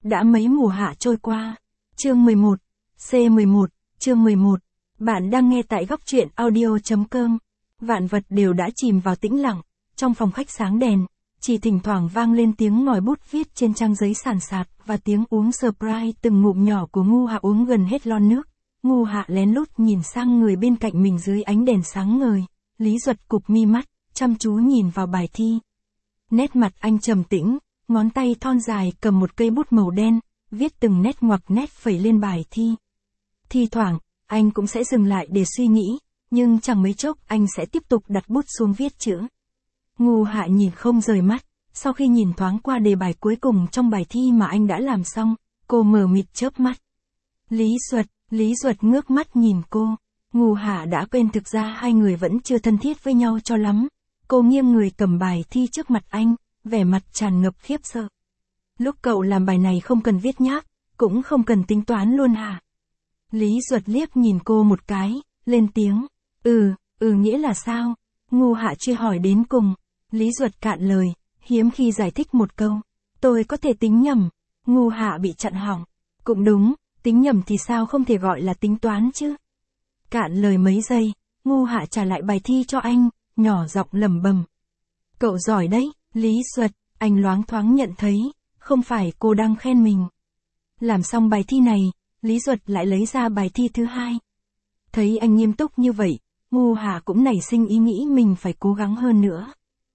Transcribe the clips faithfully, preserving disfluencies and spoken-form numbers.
Đã mấy mùa hạ trôi qua. Chương mười một. C mười một. Chương mười một. Bạn đang nghe tại góc truyện audio.com. Vạn vật đều đã chìm vào tĩnh lặng. Trong phòng khách sáng đèn, chỉ thỉnh thoảng vang lên tiếng ngòi bút viết trên trang giấy sàn sạt và tiếng uống Sprite từng ngụm nhỏ của Ngu Hạ uống gần hết lon nước. Ngu Hạ lén lút nhìn sang người bên cạnh mình dưới ánh đèn sáng ngời. Lý Duật cụp mi mắt, chăm chú nhìn vào bài thi. Nét mặt anh trầm tĩnh, ngón tay thon dài cầm một cây bút màu đen, viết từng nét ngoặc nét phẩy lên bài thi. Thi thoảng, anh cũng sẽ dừng lại để suy nghĩ, nhưng chẳng mấy chốc anh sẽ tiếp tục đặt bút xuống viết chữ. Ngu Hạ nhìn không rời mắt, sau khi nhìn thoáng qua đề bài cuối cùng trong bài thi mà anh đã làm xong, cô mờ mịt chớp mắt. Lý Duật, Lý Duật ngước mắt nhìn cô. Ngu Hạ đã quên thực ra hai người vẫn chưa thân thiết với nhau cho lắm. Cô nghiêng người cầm bài thi trước mặt anh, vẻ mặt tràn ngập khiếp sợ. Lúc cậu làm bài này không cần viết nháp, cũng không cần tính toán luôn hả? Lý Duật liếc nhìn cô một cái, lên tiếng. Ừ, ừ nghĩa là sao? Ngu Hạ chưa hỏi đến cùng. Lý Duật cạn lời, hiếm khi giải thích một câu. Tôi có thể tính nhầm. Ngu Hạ bị chặn họng. Cũng đúng, tính nhầm thì sao không thể gọi là tính toán chứ? Cạn lời mấy giây, Ngu Hạ trả lại bài thi cho anh, nhỏ giọng lẩm bẩm. Cậu giỏi đấy, Lý Duật, anh loáng thoáng nhận thấy, không phải cô đang khen mình. Làm xong bài thi này, Lý Duật lại lấy ra bài thi thứ hai. Thấy anh nghiêm túc như vậy, Ngu Hạ cũng nảy sinh ý nghĩ mình phải cố gắng hơn nữa.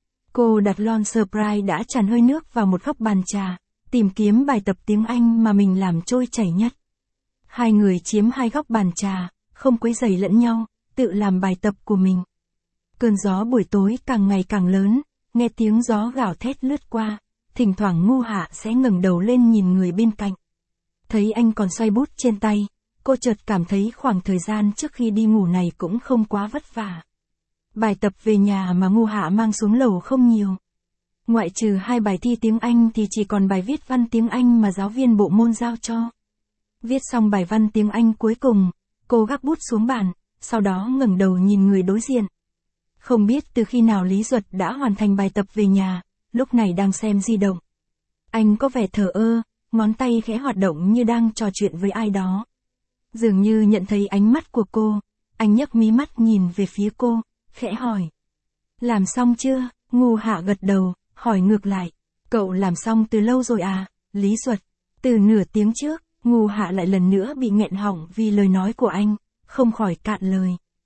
Cô đặt lon Sprite đã tràn hơi nước vào một góc bàn trà, tìm kiếm bài tập tiếng Anh mà mình làm trôi chảy nhất. Hai người chiếm hai góc bàn trà, không quấy rầy lẫn nhau, tự làm bài tập của mình. Cơn gió buổi tối càng ngày càng lớn, nghe tiếng gió gào thét lướt qua, thỉnh thoảng Ngu Hạ sẽ ngẩng đầu lên nhìn người bên cạnh. Thấy anh còn xoay bút trên tay, cô chợt cảm thấy khoảng thời gian trước khi đi ngủ này cũng không quá vất vả. Bài tập về nhà mà Ngu Hạ mang xuống lầu không nhiều. Ngoại trừ hai bài thi tiếng Anh thì chỉ còn bài viết văn tiếng Anh mà giáo viên bộ môn giao cho. Viết xong bài văn tiếng Anh cuối cùng, cô gác bút xuống bàn, sau đó ngẩng đầu nhìn người đối diện. Không biết từ khi nào Lý Duật đã hoàn thành bài tập về nhà, lúc này đang xem di động. Anh có vẻ thờ ơ, ngón tay khẽ hoạt động như đang trò chuyện với ai đó. Dường như nhận thấy ánh mắt của cô, anh nhấc mí mắt nhìn về phía cô, khẽ hỏi. Làm xong chưa? Ngu Hạ gật đầu, hỏi ngược lại. Cậu làm xong từ lâu rồi à, Lý Duật? Từ nửa tiếng trước, Ngu Hạ lại lần nữa bị nghẹn họng vì lời nói của anh, không khỏi cạn lời.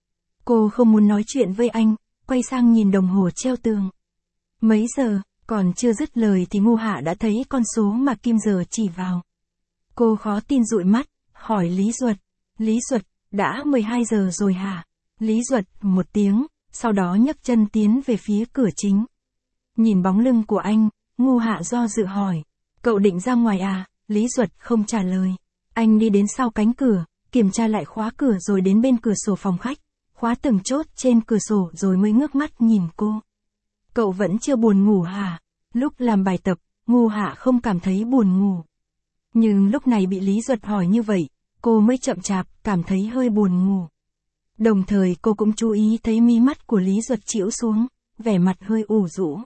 Cô không muốn nói chuyện với anh, quay sang nhìn đồng hồ treo tường. Mấy giờ, còn chưa dứt lời thì Ngu Hạ đã thấy con số mà kim giờ chỉ vào. Cô khó tin dụi mắt, hỏi Lý Duật. Lý Duật, đã mười hai giờ rồi hả? Lý Duật, một tiếng, sau đó nhấc chân tiến về phía cửa chính. Nhìn bóng lưng của anh, Ngu Hạ do dự hỏi. Cậu định ra ngoài à? Lý Duật không trả lời. Anh đi đến sau cánh cửa, kiểm tra lại khóa cửa rồi đến bên cửa sổ phòng khách, khóa từng chốt trên cửa sổ rồi mới ngước mắt nhìn cô. Cậu vẫn chưa buồn ngủ hả? Lúc làm bài tập, Ngu Hạ không cảm thấy buồn ngủ. Nhưng lúc này bị Lý Duật hỏi như vậy, cô mới chậm chạp, cảm thấy hơi buồn ngủ. Đồng thời cô cũng chú ý thấy mí mắt của Lý Duật chĩu xuống, vẻ mặt hơi ủ rũ.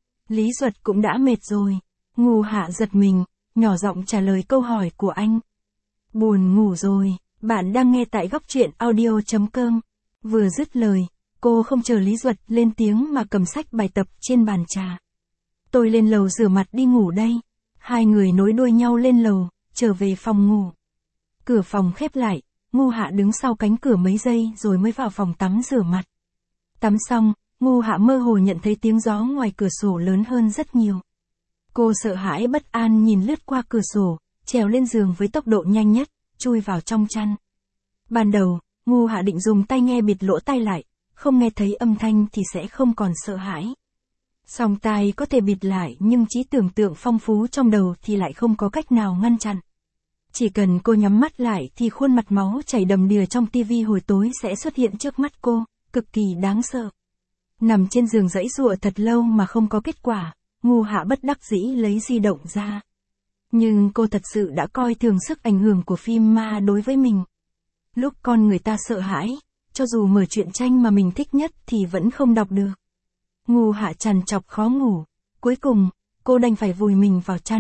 Lý Duật cũng đã mệt rồi. Ngu Hạ giật mình, nhỏ giọng trả lời câu hỏi của anh. Buồn ngủ rồi, bạn đang nghe tại góc truyện audio.com. Vừa dứt lời, cô không chờ Lý Duật lên tiếng mà cầm sách bài tập trên bàn trà. Tôi lên lầu rửa mặt đi ngủ đây. Hai người nối đuôi nhau lên lầu, trở về phòng ngủ. Cửa phòng khép lại, Ngu Hạ đứng sau cánh cửa mấy giây rồi mới vào phòng tắm rửa mặt. Tắm xong, Ngu Hạ mơ hồ nhận thấy tiếng gió ngoài cửa sổ lớn hơn rất nhiều. Cô sợ hãi bất an nhìn lướt qua cửa sổ, trèo lên giường với tốc độ nhanh nhất, chui vào trong chăn. Ban đầu, Ngu Hạ định dùng tay nghe bịt lỗ tai lại, không nghe thấy âm thanh thì sẽ không còn sợ hãi. Song tai có thể bịt lại nhưng trí tưởng tượng phong phú trong đầu thì lại không có cách nào ngăn chặn. Chỉ cần cô nhắm mắt lại thì khuôn mặt máu chảy đầm đìa trong tivi hồi tối sẽ xuất hiện trước mắt cô, cực kỳ đáng sợ. Nằm trên giường giãy giụa thật lâu mà không có kết quả, Ngu Hạ bất đắc dĩ lấy di động ra. Nhưng cô thật sự đã coi thường sức ảnh hưởng của phim ma đối với mình. Lúc con người ta sợ hãi, cho dù mở truyện tranh mà mình thích nhất thì vẫn không đọc được. Ngu Hạ trằn trọc khó ngủ, cuối cùng, cô đành phải vùi mình vào chăn,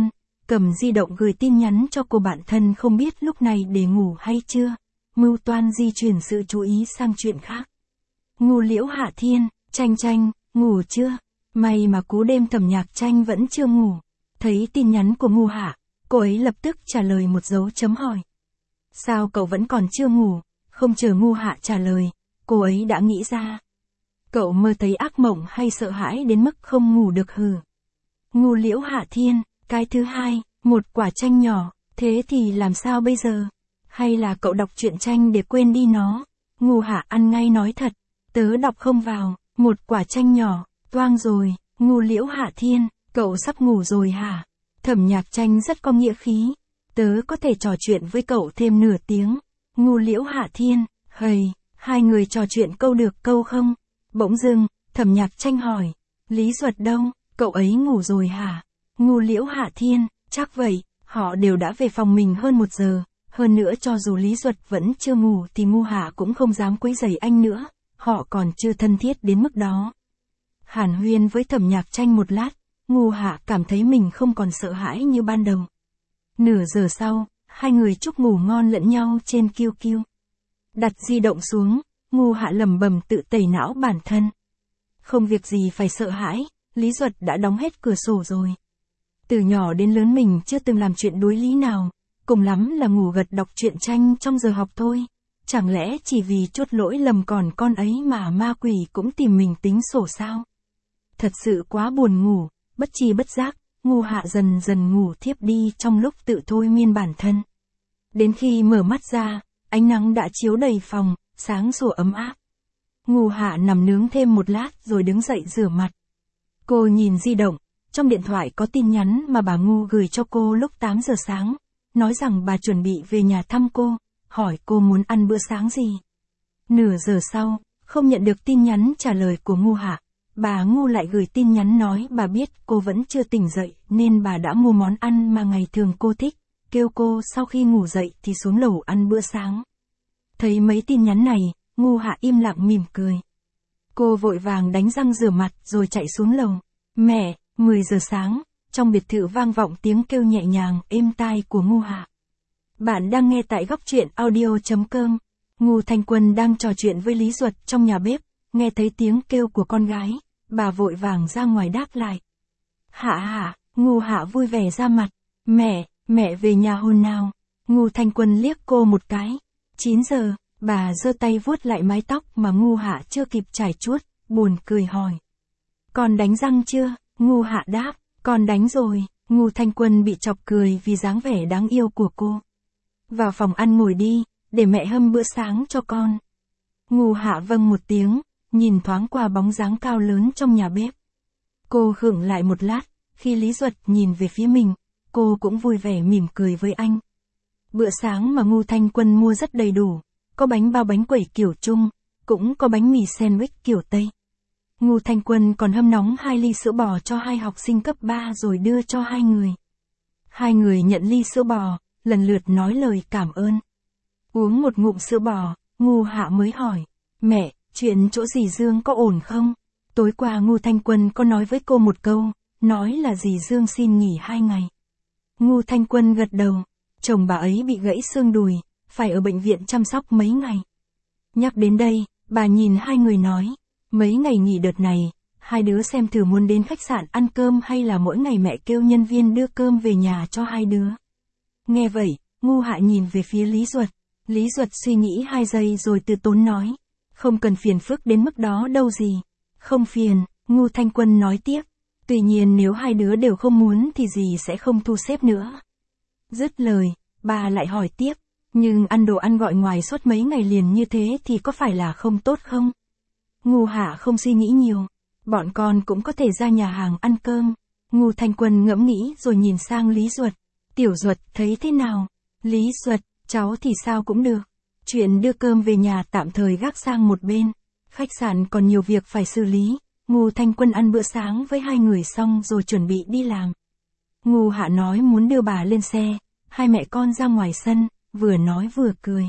cầm di động gửi tin nhắn cho cô bạn thân không biết lúc này để ngủ hay chưa, mưu toan di chuyển sự chú ý sang chuyện khác. Ngu Liễu Hạ Thiên, Tranh Tranh, ngủ chưa? May mà cú đêm Thẩm Nhạc Tranh vẫn chưa ngủ. Thấy tin nhắn của Ngu Hạ, cô ấy lập tức trả lời một dấu chấm hỏi. Sao cậu vẫn còn chưa ngủ? Không chờ Ngu Hạ trả lời, cô ấy đã nghĩ ra. Cậu mơ thấy ác mộng hay sợ hãi đến mức không ngủ được hừ? Ngu Liễu Hạ Thiên, cái thứ hai, một quả chanh nhỏ, thế thì làm sao bây giờ? Hay là cậu đọc truyện tranh để quên đi nó? Ngu Hạ ăn ngay nói thật, tớ đọc không vào, một quả chanh nhỏ, toang rồi. Ngu Liễu Hạ Thiên, cậu sắp ngủ rồi hả? Thẩm Nhạc Tranh rất có nghĩa khí, tớ có thể trò chuyện với cậu thêm nửa tiếng. Ngu Liễu Hạ Thiên, hầy, hai người trò chuyện câu được câu không? Bỗng dưng, Thẩm Nhạc Tranh hỏi, Lý Duật đâu, cậu ấy ngủ rồi hả? Ngu Liễu Hạ Thiên, chắc vậy, họ đều đã về phòng mình hơn một giờ, hơn nữa cho dù Lý Duật vẫn chưa ngủ thì Ngu Hạ cũng không dám quấy rầy anh nữa, họ còn chưa thân thiết đến mức đó. Hàn huyên với Thẩm Nhạc Tranh một lát, Ngu Hạ cảm thấy mình không còn sợ hãi như ban đầu. Nửa giờ sau, hai người chúc ngủ ngon lẫn nhau trên kiu kiu. Đặt di động xuống, Ngu Hạ lẩm bẩm tự tẩy não bản thân. Không việc gì phải sợ hãi, Lý Duật đã đóng hết cửa sổ rồi. Từ nhỏ đến lớn mình chưa từng làm chuyện đối lý nào, cùng lắm là ngủ gật đọc truyện tranh trong giờ học thôi. Chẳng lẽ chỉ vì chốt lỗi lầm còn con ấy mà ma quỷ cũng tìm mình tính sổ sao? Thật sự quá buồn ngủ, bất tri bất giác, Ngu Hạ dần dần ngủ thiếp đi trong lúc tự thôi miên bản thân. Đến khi mở mắt ra, ánh nắng đã chiếu đầy phòng, sáng sủa ấm áp. Ngu Hạ nằm nướng thêm một lát rồi đứng dậy rửa mặt. Cô nhìn di động, trong điện thoại có tin nhắn mà bà Ngu gửi cho cô lúc tám giờ sáng, nói rằng bà chuẩn bị về nhà thăm cô, hỏi cô muốn ăn bữa sáng gì. Nửa giờ sau, không nhận được tin nhắn trả lời của Ngu Hạ, bà Ngu lại gửi tin nhắn nói bà biết cô vẫn chưa tỉnh dậy nên bà đã mua món ăn mà ngày thường cô thích, kêu cô sau khi ngủ dậy thì xuống lầu ăn bữa sáng. Thấy mấy tin nhắn này, Ngu Hạ im lặng mỉm cười. Cô vội vàng đánh răng rửa mặt rồi chạy xuống lầu. Mẹ, mười giờ sáng, trong biệt thự vang vọng tiếng kêu nhẹ nhàng êm tai của Ngu Hạ. Bạn đang nghe tại góc truyện audio chấm com. Ngu Thanh Quân đang trò chuyện với Lý Duật trong nhà bếp, nghe thấy tiếng kêu của con gái, bà vội vàng ra ngoài đáp lại. Hạ hạ, Ngu Hạ vui vẻ ra mặt. Mẹ, mẹ về nhà hôm nào? Ngu Thanh Quân liếc cô một cái. chín giờ, bà giơ tay vuốt lại mái tóc mà Ngu Hạ chưa kịp chải chuốt, buồn cười hỏi. Con đánh răng chưa? Ngu Hạ đáp, con đánh rồi. Ngu Thanh Quân bị chọc cười vì dáng vẻ đáng yêu của cô. Vào phòng ăn ngồi đi, để mẹ hâm bữa sáng cho con. Ngu Hạ vâng một tiếng, nhìn thoáng qua bóng dáng cao lớn trong nhà bếp. Cô khựng lại một lát, khi Lý Duật nhìn về phía mình, cô cũng vui vẻ mỉm cười với anh. Bữa sáng mà Ngu Thanh Quân mua rất đầy đủ, có bánh bao bánh quẩy kiểu Trung, cũng có bánh mì sandwich kiểu Tây. Ngu Thanh Quân còn hâm nóng hai ly sữa bò cho hai học sinh cấp ba rồi đưa cho hai người. Hai người nhận ly sữa bò, lần lượt nói lời cảm ơn. Uống một ngụm sữa bò, Ngu Hạ mới hỏi, mẹ, chuyện chỗ dì Dương có ổn không? Tối qua Ngu Thanh Quân có nói với cô một câu, nói là dì Dương xin nghỉ hai ngày. Ngu Thanh Quân gật đầu, chồng bà ấy bị gãy xương đùi, phải ở bệnh viện chăm sóc mấy ngày. Nhắc đến đây, bà nhìn hai người nói, mấy ngày nghỉ đợt này, hai đứa xem thử muốn đến khách sạn ăn cơm hay là mỗi ngày mẹ kêu nhân viên đưa cơm về nhà cho hai đứa. Nghe vậy, Ngu Hạ nhìn về phía Lý Duật. Lý Duật suy nghĩ hai giây rồi từ tốn nói, không cần phiền phức đến mức đó đâu gì. Không phiền, Ngu Thanh Quân nói tiếp, tuy nhiên nếu hai đứa đều không muốn thì dì sẽ không thu xếp nữa. Dứt lời, bà lại hỏi tiếp, nhưng ăn đồ ăn gọi ngoài suốt mấy ngày liền như thế thì có phải là không tốt không? Ngu Hạ không suy nghĩ nhiều, bọn con cũng có thể ra nhà hàng ăn cơm. Ngu Thanh Quân ngẫm nghĩ rồi nhìn sang Lý Duật. Tiểu Duật thấy thế nào? Lý Duật, cháu thì sao cũng được. Chuyện đưa cơm về nhà tạm thời gác sang một bên. Khách sạn còn nhiều việc phải xử lý. Ngu Thanh Quân ăn bữa sáng với hai người xong rồi chuẩn bị đi làm. Ngu Hạ nói muốn đưa bà lên xe. Hai mẹ con ra ngoài sân, vừa nói vừa cười.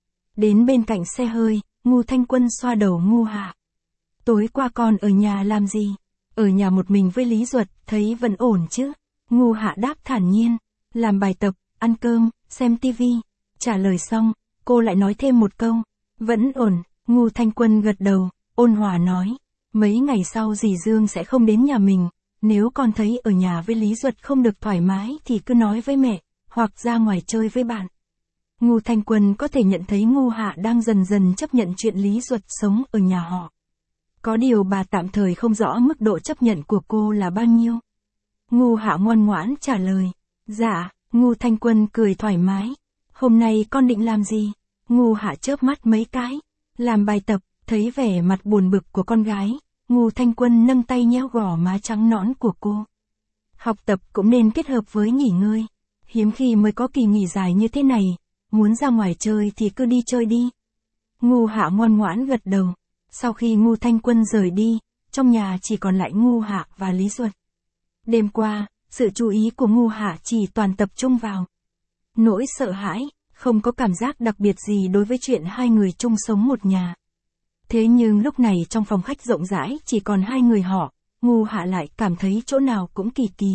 Đến bên cạnh xe hơi, Ngu Thanh Quân xoa đầu Ngu Hạ. Tối qua con ở nhà làm gì? Ở nhà một mình với Lý Duật, thấy vẫn ổn chứ? Ngu Hạ đáp thản nhiên. làm bài tập, ăn cơm, xem tivi. Trả lời xong, cô lại nói thêm một câu. Vẫn ổn, Ngô Thanh Quân gật đầu, ôn hòa nói. Mấy ngày sau dì Dương sẽ không đến nhà mình, nếu con thấy ở nhà với Lý Duật không được thoải mái thì cứ nói với mẹ, hoặc ra ngoài chơi với bạn. Ngô Thanh Quân có thể nhận thấy Ngô Hạ đang dần dần chấp nhận chuyện Lý Duật sống ở nhà họ. Có điều bà tạm thời không rõ mức độ chấp nhận của cô là bao nhiêu. Ngô Hạ ngoan ngoãn trả lời. Dạ, Ngô Thanh Quân cười thoải mái. Hôm nay con định làm gì? Ngô Hạ chớp mắt mấy cái. Làm bài tập, thấy vẻ mặt buồn bực của con gái. Ngô Thanh Quân nâng tay nhéo gò má trắng nõn của cô. Học tập cũng nên kết hợp với nghỉ ngơi. Hiếm khi mới có kỳ nghỉ dài như thế này. Muốn ra ngoài chơi thì cứ đi chơi đi. Ngô Hạ ngoan ngoãn gật đầu. Sau khi Ngô Thanh Quân rời đi, trong nhà chỉ còn lại Ngô Hạ và Lý Duật. Đêm qua, sự chú ý của Ngô Hạ chỉ toàn tập trung vào nỗi sợ hãi, không có cảm giác đặc biệt gì đối với chuyện hai người chung sống một nhà. Thế nhưng lúc này trong phòng khách rộng rãi chỉ còn hai người họ, Ngô Hạ lại cảm thấy chỗ nào cũng kỳ kỳ.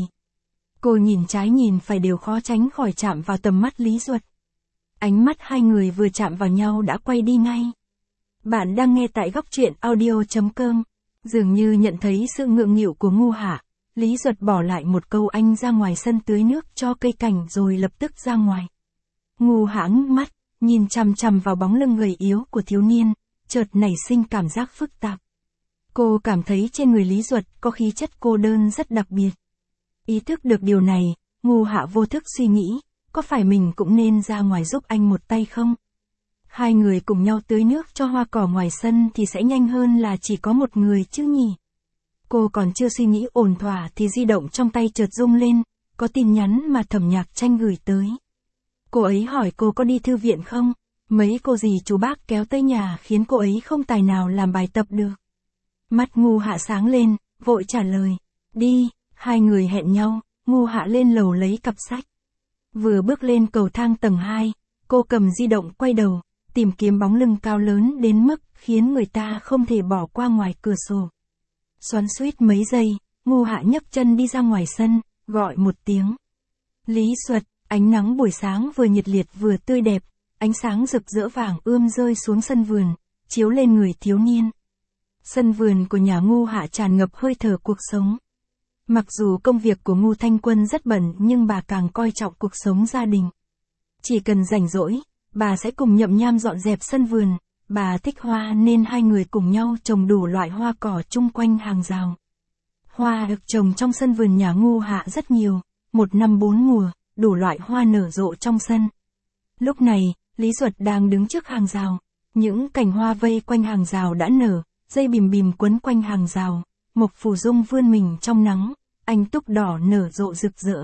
Cô nhìn trái nhìn phải đều khó tránh khỏi chạm vào tầm mắt Lý Duật. Ánh mắt hai người vừa chạm vào nhau đã quay đi ngay. Bạn đang nghe tại góc truyện audio chấm com. Dường như nhận thấy sự ngượng nghịu của Ngô Hạ, Lý Duật bỏ lại một câu anh ra ngoài sân tưới nước cho cây cảnh rồi lập tức ra ngoài. Ngô Hạ ngước mắt, nhìn chằm chằm vào bóng lưng gầy yếu của thiếu niên, chợt nảy sinh cảm giác phức tạp. Cô cảm thấy trên người Lý Duật có khí chất cô đơn rất đặc biệt. Ý thức được điều này, Ngô Hạ vô thức suy nghĩ, có phải mình cũng nên ra ngoài giúp anh một tay không? Hai người cùng nhau tưới nước cho hoa cỏ ngoài sân thì sẽ nhanh hơn là chỉ có một người chứ nhỉ? Cô còn chưa suy nghĩ ổn thỏa thì di động trong tay chợt rung lên, có tin nhắn mà Thẩm Nhạc Tranh gửi tới. Cô ấy hỏi cô có đi thư viện không? Mấy cô dì chú bác kéo tới nhà khiến cô ấy không tài nào làm bài tập được. Mắt Ngô Hạ sáng lên, vội trả lời. Đi, hai người hẹn nhau, Ngô Hạ lên lầu lấy cặp sách. Vừa bước lên cầu thang tầng hai, cô cầm di động quay đầu, tìm kiếm bóng lưng cao lớn đến mức khiến người ta không thể bỏ qua ngoài cửa sổ. Xoắn xuýt mấy giây, Ngô Hạ nhấc chân đi ra ngoài sân, gọi một tiếng. Lý Duật, ánh nắng buổi sáng vừa nhiệt liệt vừa tươi đẹp, ánh sáng rực rỡ vàng ươm rơi xuống sân vườn, chiếu lên người thiếu niên. Sân vườn của nhà Ngô Hạ tràn ngập hơi thở cuộc sống. Mặc dù công việc của Ngô Thanh Quân rất bận nhưng bà càng coi trọng cuộc sống gia đình. Chỉ cần rảnh rỗi, bà sẽ cùng Nhậm Nham dọn dẹp sân vườn, bà thích hoa nên hai người cùng nhau trồng đủ loại hoa cỏ chung quanh hàng rào. Hoa được trồng trong sân vườn nhà Ngô Hạ rất nhiều, một năm bốn mùa, đủ loại hoa nở rộ trong sân. Lúc này, Lý Duật đang đứng trước hàng rào, những cành hoa vây quanh hàng rào đã nở, dây bìm bìm quấn quanh hàng rào, mộc phù dung vươn mình trong nắng, anh túc đỏ nở rộ rực rỡ.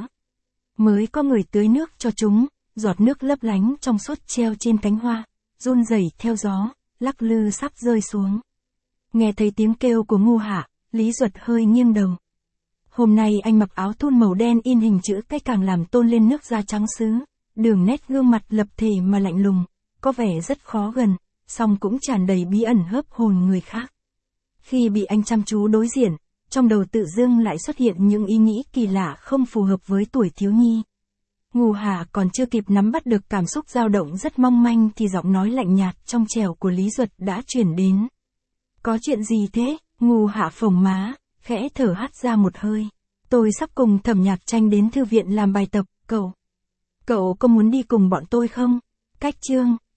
Mới có người tưới nước cho chúng, giọt nước lấp lánh trong suốt treo trên cánh hoa, run rẩy theo gió, lắc lư sắp rơi xuống. Nghe thấy tiếng kêu của Ngô Hạ, Lý Duật hơi nghiêng đầu. Hôm nay anh mặc áo thun màu đen in hình chữ cái càng làm tôn lên nước da trắng sứ, đường nét gương mặt lập thể mà lạnh lùng, có vẻ rất khó gần, song cũng tràn đầy bí ẩn hớp hồn người khác. Khi bị anh chăm chú đối diện, trong đầu tự dưng lại xuất hiện những ý nghĩ kỳ lạ không phù hợp với tuổi thiếu nhi. Ngô Hạ còn chưa kịp nắm bắt được cảm xúc dao động rất mong manh thì giọng nói lạnh nhạt trong trẻo của Lý Duật đã chuyển đến. Có chuyện gì thế? Ngô Hạ phồng má, khẽ thở hắt ra một hơi. Tôi sắp cùng Thẩm Nhạc Tranh đến thư viện làm bài tập, cậu. Cậu có muốn đi cùng bọn tôi không? Cách chương